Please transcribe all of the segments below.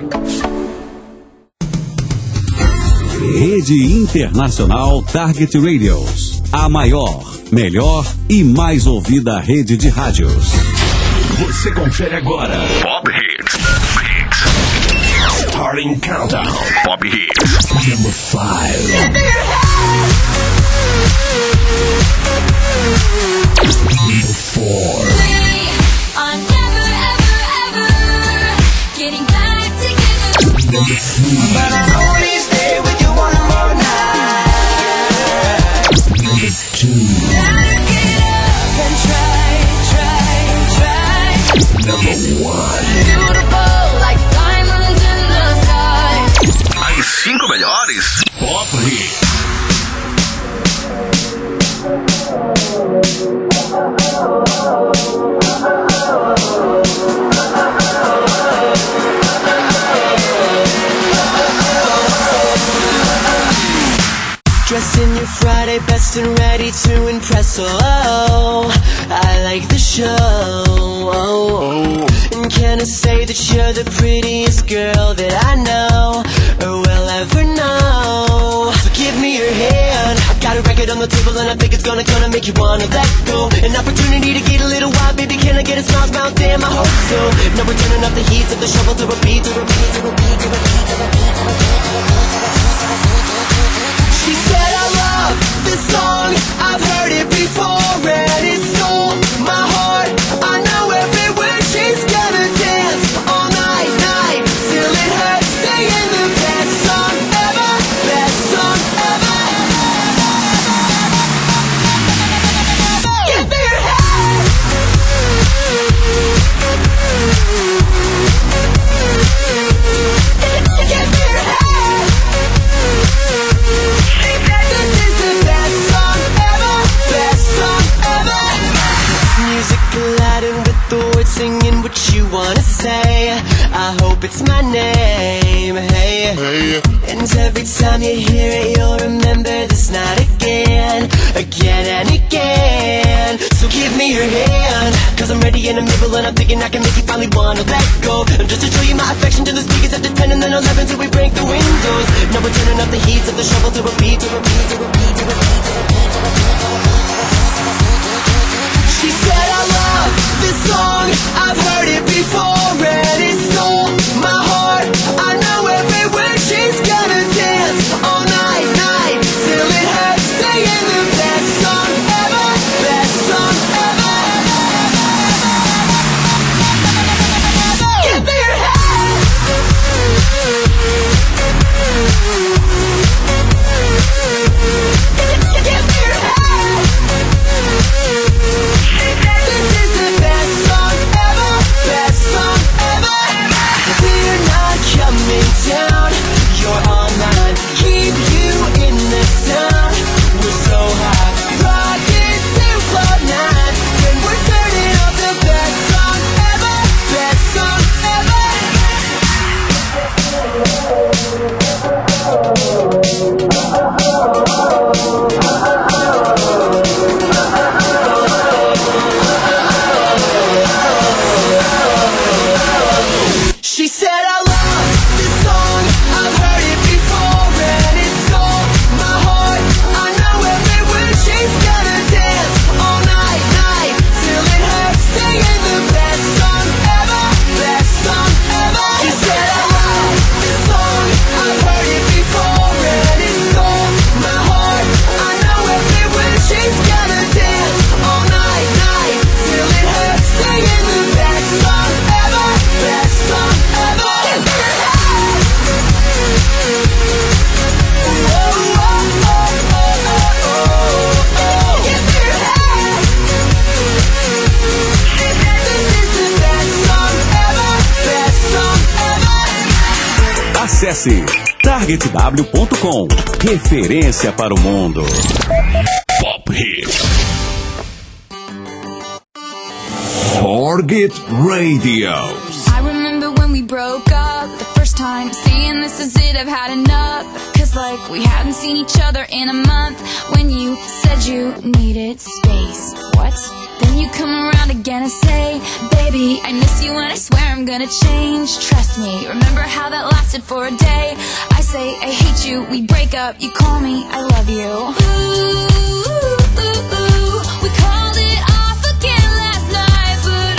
Rede Internacional Target Radios. A maior, melhor e mais ouvida rede de rádios. Você confere agora Pop Hits. Starting Countdown. Pop Hits. Number 5. Number 4. I'm never, ever, ever getting back together. Number 3. But I'll only stay with you one more night. Number 2. Back it up and try. Number 1. Beautiful like diamonds in the sky. As 5 melhores Pop Hits. Dressed in your Friday best and ready to impress. Oh, I like the show. And can I say that you're the prettiest girl that I know or will ever know? So give me your hand. I've got a record on the table and I think it's gonna make you wanna let go. An opportunity to get a little wild, baby. Can I get a smile, smile? Damn, I hope so. Now we're turning up the heat of the shovel to repeat, to repeat, to repeat, to repeat, to repeat, to repeat. She said I love this song, I've heard it before and it stole my heart. I know every word, she's gonna dance all night, night, till it hurts, singing the best song ever, best song ever. Give me your hand. Give me your hand. This is the best song ever, best song ever. Music colliding with the words, singing what you wanna say. I hope it's my name, hey. And every time you hear it, you'll remember this night again, again and again. So give me your hand, cause I'm ready in the middle and I'm thinking I can make you finally wanna let go. And just to show you my affection to the speakers after 10 and then 11 till we break the windows. Now we're turning up the heat of the shovel to repeat, to repeat, to repeat, to repeat, to repeat, to repeat, to repeat. She said I love this song, I've heard it before and it stole my heart. I know every word, she's gonna dance all night, night, till it hurts, singing the best song ever, best song ever. Give me your hand. Give me your hand. This is the best song ever, best song ever. We're not coming down, you're all mine. Keep you in the sun, we're so hot. Rocket to Cloud 9, when we're turning up the best song ever, best song ever. She said I love this song, I've heard it before and it stole my heart. I know every word, she's gonna dance all night, night, till it hurts, singing the best song ever, best song ever. She said I love this song, I've heard it before and it stole my heart. I know every word, she's gonna dance all night, night, till it hurts, singing the best song ever, best song ever. Give me your hand. Oh, oh, oh, oh, oh, oh. Give me your hand. This is the best song ever, best song ever. Acesse targetw.com. Referência para o mundo. Pop Hits. Target Radios. I remember when we broke up the first time, saying this is it, I've had enough. Cause like we hadn't seen each other in a month. When you said you needed space, what? Then Then you come around again and say, baby, I miss you and I swear I'm gonna change. Trust me, remember how that lasted for a day? I say I hate you, we break up, you call me, I love you. Ooh, we called it off again last night, but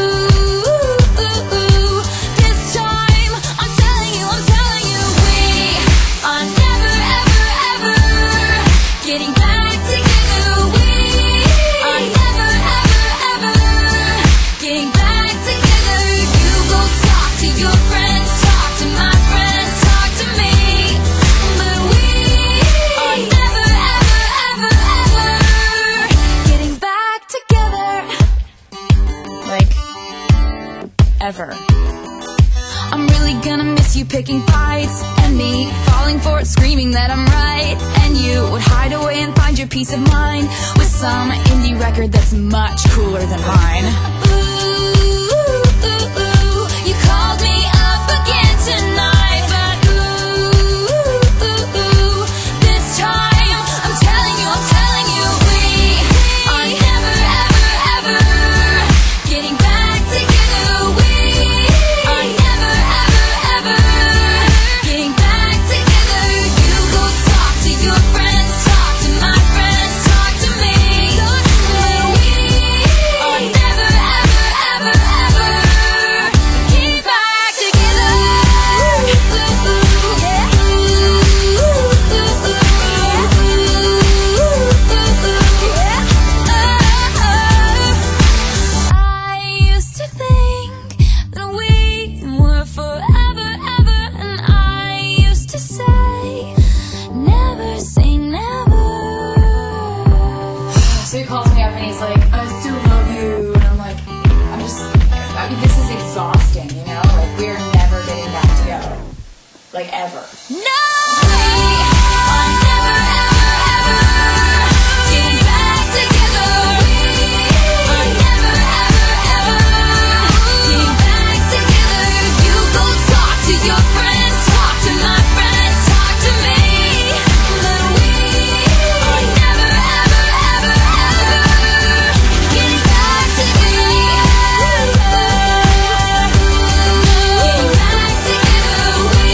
this time I'm telling you, we are never, ever, ever getting back together. We are never, ever, ever getting back together. You go talk to your friends, talk to my friends, talk to me, but we are never, ever, ever, ever getting back together. Like, ever. I'm really gonna miss you picking fights, and me falling for it, screaming that I'm right. And you would hide away and find your peace of mind with some indie record that's much cooler than mine. Ooh, you called me up again tonight, but this time I'm telling you, we are never, ever, ever getting back together. We are never, ever, ever getting back together. You go talk to your friends, talk to my friends, talk to me. We are never, ever, ever, ever getting back together. I used to think that we were forever, ever, and I used to say, never say never. So he calls me up and he's like, I still love you. And I'm like, I mean, this is exhausting, you know? Like, we're never getting back together. Like, ever. No! We are never, ever, ever getting back together. We are never, ever, ever getting back together. You go talk to your friends, talk to my friends, talk to me, but we are never, ever, ever, ever getting back together. Getting back together. We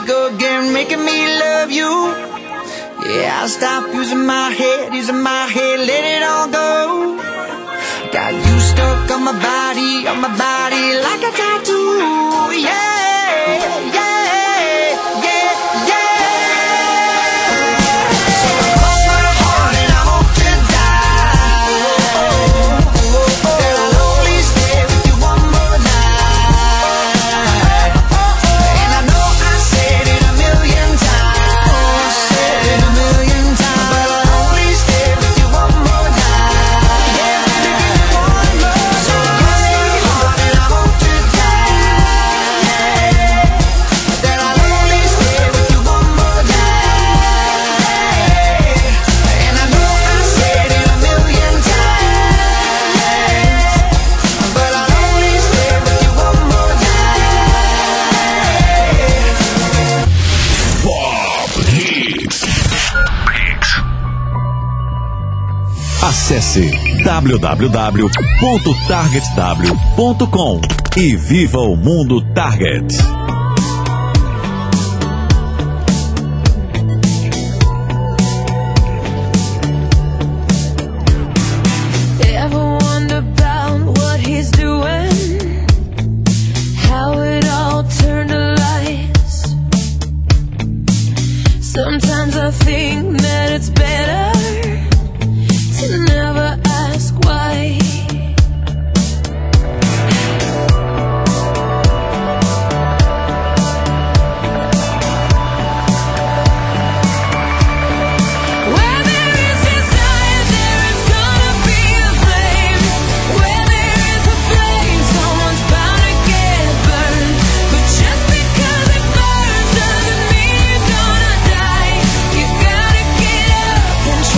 go again, making me love you. Yeah, I'll stop using my head, let it all go. Got you stuck on my body like a tattoo. Yeah, yeah, yeah, yeah. So cross my heart and I hope to die that I'll only stay with you one more night. And I know I said it a million times, but I'll only stay with you one more night. Yeah, baby, give me one more. So cross my heart and I hope to die that I'll only stay with you one more night. And I know I said it a million times, but I'll only stay with you one more night. Pop Hits. Acesse www.targetw.com e viva o mundo Target. Ever wonder about what he's doing? How it all turned to lies? Sometimes I think that it's better to never ask why. Where there is desire, there is gonna be a flame. Where there is a flame, someone's bound to get burned. But just because it burns doesn't mean you're gonna die. You gotta get up and try.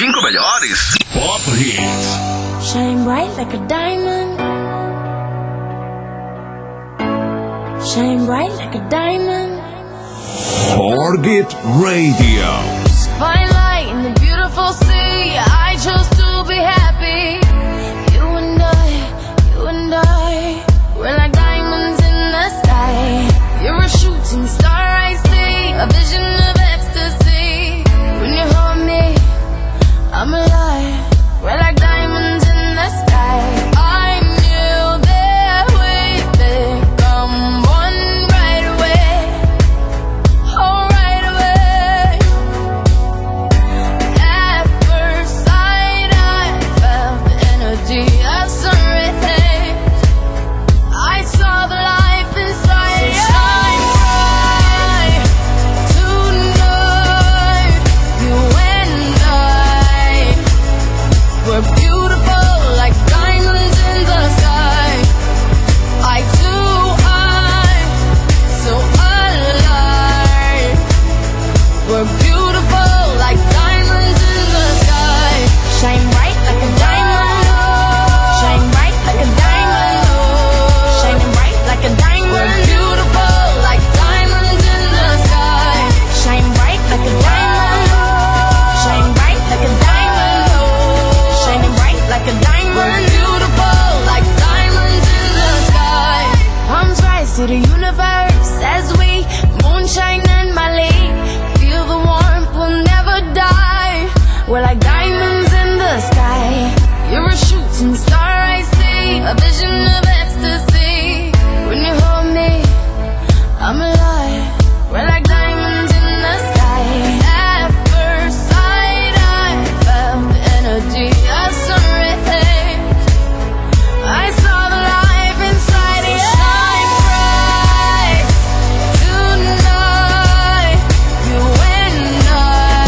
5 melhores Pop Hits. Shine bright like a diamond. Shine bright like a diamond. Target Radio. Fine light in the beautiful sea. I chose to be happy. You and I, we're like diamonds in the sky. You're a shooting star, I see, a vision of ecstasy. When you hold me, I'm alive. We're like diamonds in the sky. I knew that we'd become one right away. Oh, right away. At first sight, I felt the energy of sun rays. I saw the life inside you. Shine bright tonight. You and I were beautiful like diamonds in the sky. Eye to eye, so alive. We're beautiful like diamonds in the sky. Shine bright like a diamond. Shine bright like a diamond. Shining bright like a diamond. We're beautiful like diamonds in the sky. Shine bright like a diamond. Shine bright like a diamond. Shining bright like a diamond. We're beautiful like diamonds in the sky. Palms rise to the universe as we moonshine and Mali. Feel the warmth, we'll never die. We're like diamonds in the sky. You're a shooting star, I see, a vision of ecstasy. When you hold me, I'm alive. We're like diamonds in the sky. At first sight, I felt the energy of sun rays. I saw the life inside you. Shine bright tonight. You and I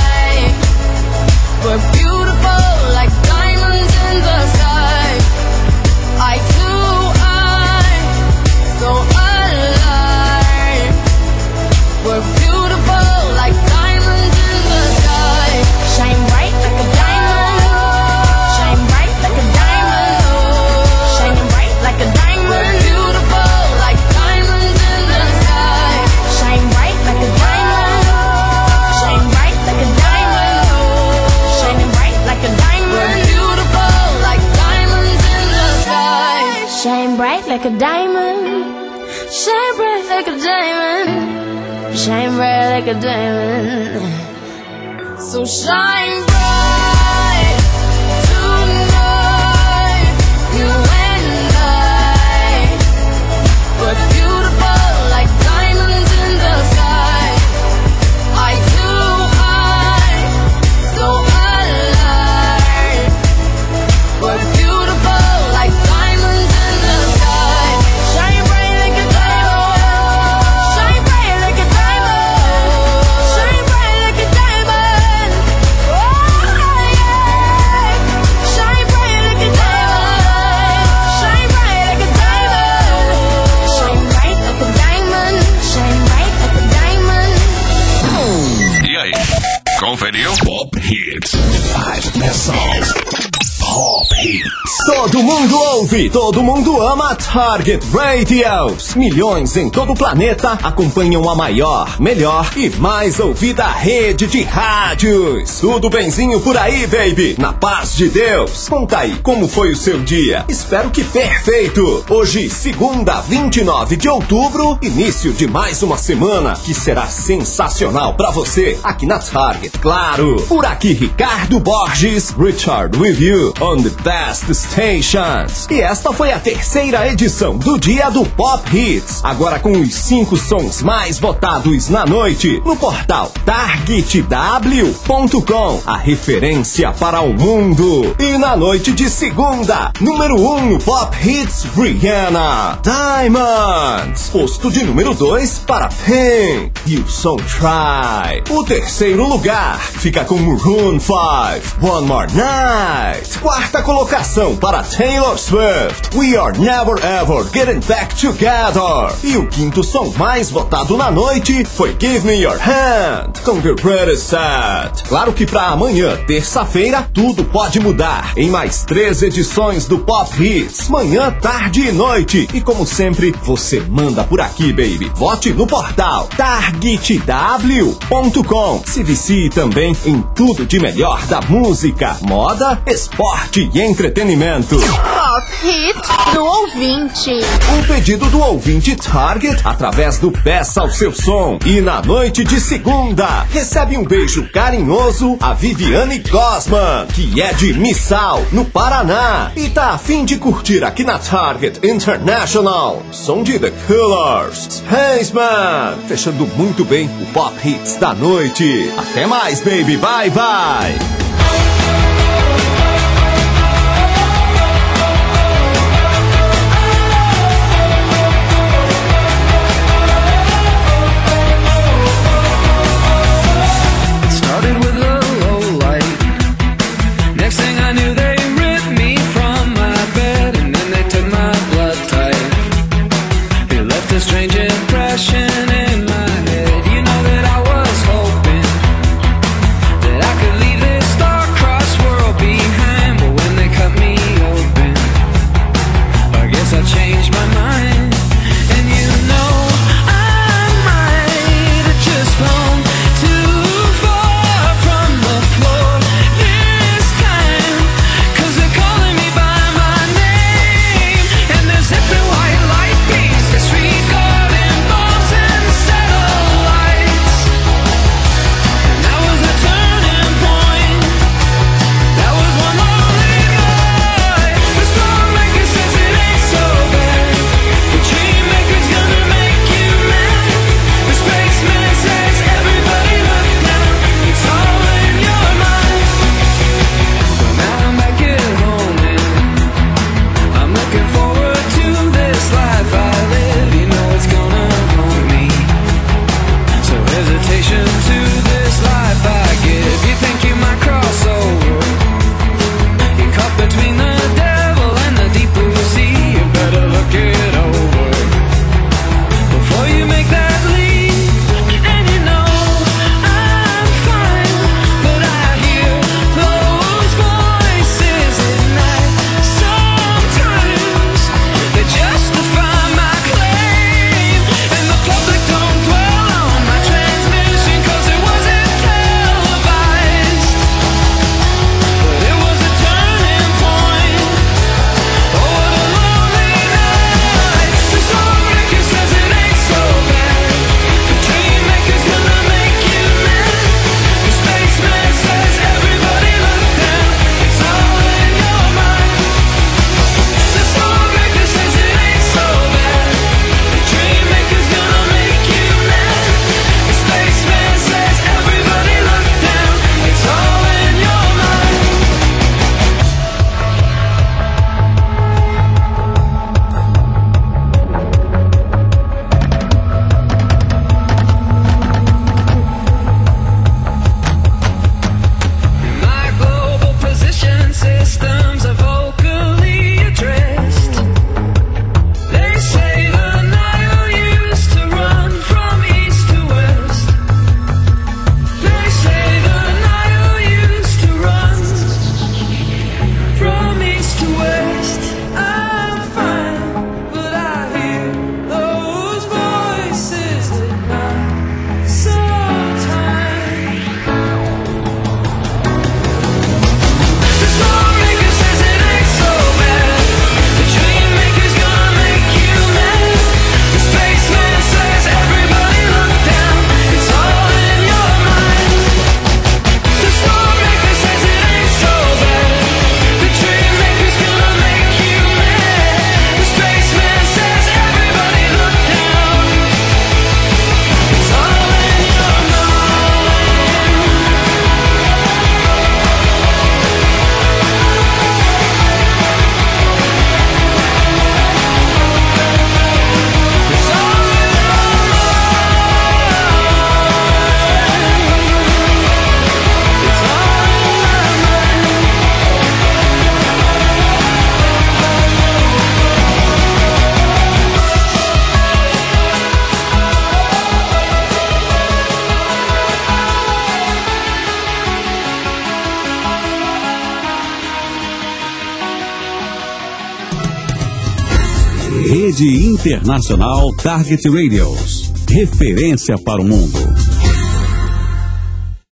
were beautiful like diamonds in the sky. Eye to eye, so alive. We're beautiful like diamonds in the sky. Shine bright like a diamond. Shine bright like a diamond. Shining bright like a diamond. We're beautiful like diamonds in the sky. Shine bright like a diamond. Shine bright like a diamond. Shining bright like a diamond. We're beautiful like diamonds in the sky. Shine bright like a diamond. Shine bright like a diamond. Shine bright like a diamond. So shine bright tonight. You and I were beautiful like diamonds in the sky. Eye to eye, so alive. We're beautiful like diamonds in the sky. Shine bright like a diamond. Shine bright like a diamond. Shine bright like a diamond. Oh yeah. Shine bright like a diamond. Shine bright like a diamond. Shine bright like a diamond. Shine bright like a diamond. E aí, conferiu? Pop Hits. 5 Songs. Pop Hits. Todo mundo ouve, todo mundo ama Target Radios. Milhões em todo o planeta acompanham a maior, melhor e mais ouvida rede de rádios. Tudo benzinho por aí, baby? Na paz de Deus. Conta aí, como foi o seu dia? Espero que perfeito. Hoje, segunda, 29 de outubro, início de mais uma semana que será sensacional pra você aqui na Target. Claro, por aqui Ricardo Borges, Richard with you on the best stations. E esta foi a terceira edição do Dia do Pop Hits. Agora com os 5 sons mais votados na noite no portal targetw.com, a referência para o mundo. E na noite de segunda, número 1 no Pop Hits, Rihanna, Diamonds. Posto de número 2 para Pink e o som Try. O terceiro lugar fica com Maroon 5, One More Night. Quarta colocação para Taylor Swift, We Are Never Ever Getting Back Together. E o quinto som mais votado na noite foi Give Me Your Hand, com The Greatest Set. Claro que pra amanhã, terça-feira, tudo pode mudar. Em mais 3 edições do Pop Hits, manhã, tarde e noite. E como sempre, você manda por aqui, baby. Vote no portal targetw.com. Se vicie também em tudo de melhor da música, moda, esporte e entretenimento. Pop Hit do ouvinte. O pedido do ouvinte Target através do Peça ao Seu Som. E na noite de segunda, recebe um beijo carinhoso a Viviane Gosman, que é de Missal, no Paraná, e tá a fim de curtir aqui na Target International. Som de The Killers, Spaceman, fechando muito bem o Pop Hits da noite. Até mais, baby, bye bye. Crossword Rede Internacional Target Radios. Referência para o mundo.